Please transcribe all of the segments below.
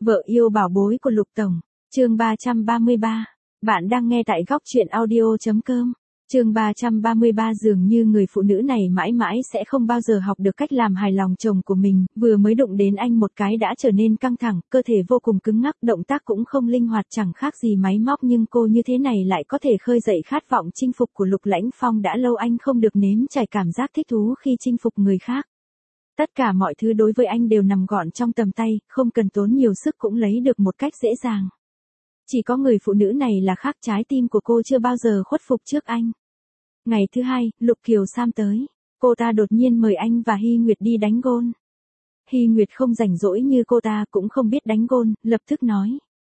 Vợ yêu bảo bối của Lục Tổng, chương 333. Bạn đang nghe tại góc truyện audio.com. Chương 333 dường như người phụ nữ này mãi mãi sẽ không bao giờ học được cách làm hài lòng chồng của mình, vừa mới đụng đến anh một cái đã trở nên căng thẳng, cơ thể vô cùng cứng ngắc, động tác cũng không linh hoạt chẳng khác gì máy móc, nhưng cô như thế này lại có thể khơi dậy khát vọng chinh phục của Lục Lãnh Phong. Đã lâu anh không được nếm trải cảm giác thích thú khi chinh phục người khác. Tất cả mọi thứ đối với anh đều nằm gọn trong tầm tay, không cần tốn nhiều sức cũng lấy được một cách dễ dàng. Chỉ có người phụ nữ này là khác, trái tim của cô chưa bao giờ khuất phục trước anh. Ngày thứ hai, Lục Kiều Sam tới. Cô ta đột nhiên mời anh và Hy Nguyệt đi đánh gôn. Hy Nguyệt không rảnh rỗi như cô ta, cũng không biết đánh gôn, lập tức nói.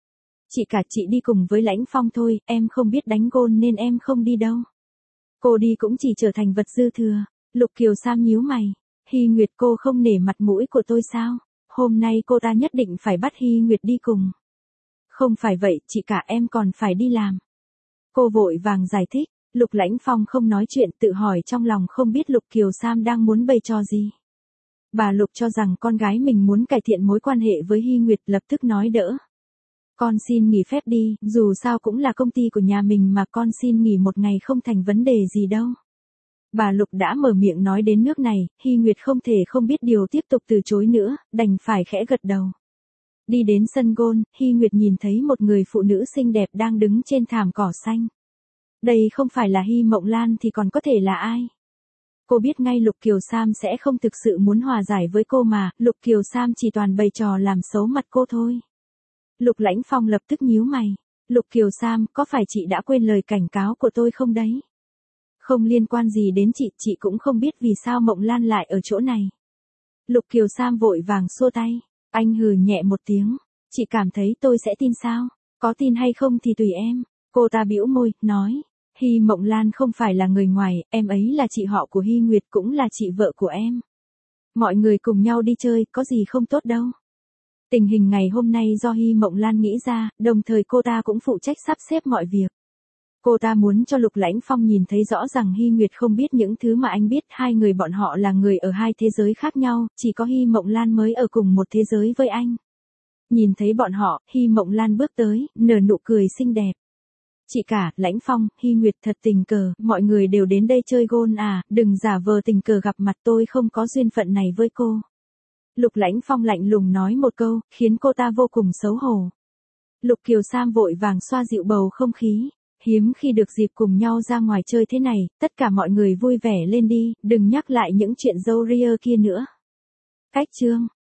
Chị cả, chị đi cùng với Lãnh Phong thôi, em không biết đánh gôn nên em không đi đâu. Cô đi cũng chỉ trở thành vật dư thừa. Lục Kiều Sam nhíu mày. Hy Nguyệt, cô không nể mặt mũi của tôi sao? Hôm nay cô ta nhất định phải bắt Hy Nguyệt đi cùng. Không phải vậy, chị cả, em còn phải đi làm. Cô vội vàng giải thích. Lục Lãnh Phong không nói chuyện, tự hỏi trong lòng không biết Lục Kiều Sam đang muốn bày trò gì. Bà Lục cho rằng con gái mình muốn cải thiện mối quan hệ với Hy Nguyệt, lập tức nói đỡ. Con xin nghỉ phép đi, dù sao cũng là công ty của nhà mình mà, con xin nghỉ một ngày không thành vấn đề gì đâu. Bà Lục đã mở miệng nói đến nước này, Hy Nguyệt không thể không biết điều tiếp tục từ chối nữa, đành phải khẽ gật đầu. Đi đến sân gôn, Hy Nguyệt nhìn thấy một người phụ nữ xinh đẹp đang đứng trên thảm cỏ xanh. Đây không phải là Hy Mộng Lan thì còn có thể là ai? Cô biết ngay Lục Kiều Sam sẽ không thực sự muốn hòa giải với cô mà, Lục Kiều Sam chỉ toàn bày trò làm xấu mặt cô thôi. Lục Lãnh Phong lập tức nhíu mày. Lục Kiều Sam, có phải chị đã quên lời cảnh cáo của tôi không đấy? Không liên quan gì đến chị cũng không biết vì sao Mộng Lan lại ở chỗ này. Lục Kiều Sam vội vàng xua tay. Anh hừ nhẹ một tiếng. Chị cảm thấy tôi sẽ tin sao? Có tin hay không thì tùy em. Cô ta bĩu môi, nói. Hy Mộng Lan không phải là người ngoài, em ấy là chị họ của Hy Nguyệt, cũng là chị vợ của em. Mọi người cùng nhau đi chơi, có gì không tốt đâu. Tình hình ngày hôm nay do Hy Mộng Lan nghĩ ra, đồng thời cô ta cũng phụ trách sắp xếp mọi việc. Cô ta muốn cho Lục Lãnh Phong nhìn thấy rõ rằng Hy Nguyệt không biết những thứ mà anh biết, hai người bọn họ là người ở hai thế giới khác nhau, chỉ có Hy Mộng Lan mới ở cùng một thế giới với anh. Nhìn thấy bọn họ, Hy Mộng Lan bước tới, nở nụ cười xinh đẹp. Chị cả, Lãnh Phong, Hy Nguyệt thật tình cờ, mọi người đều đến đây chơi gôn à, đừng giả vờ tình cờ gặp mặt, tôi không có duyên phận này với cô. Lục Lãnh Phong lạnh lùng nói một câu, khiến cô ta vô cùng xấu hổ. Lục Kiều Sam vội vàng xoa dịu bầu không khí. Hiếm khi được dịp cùng nhau ra ngoài chơi thế này, tất cả mọi người vui vẻ lên đi, đừng nhắc lại những chuyện râu ria kia nữa. Cách chương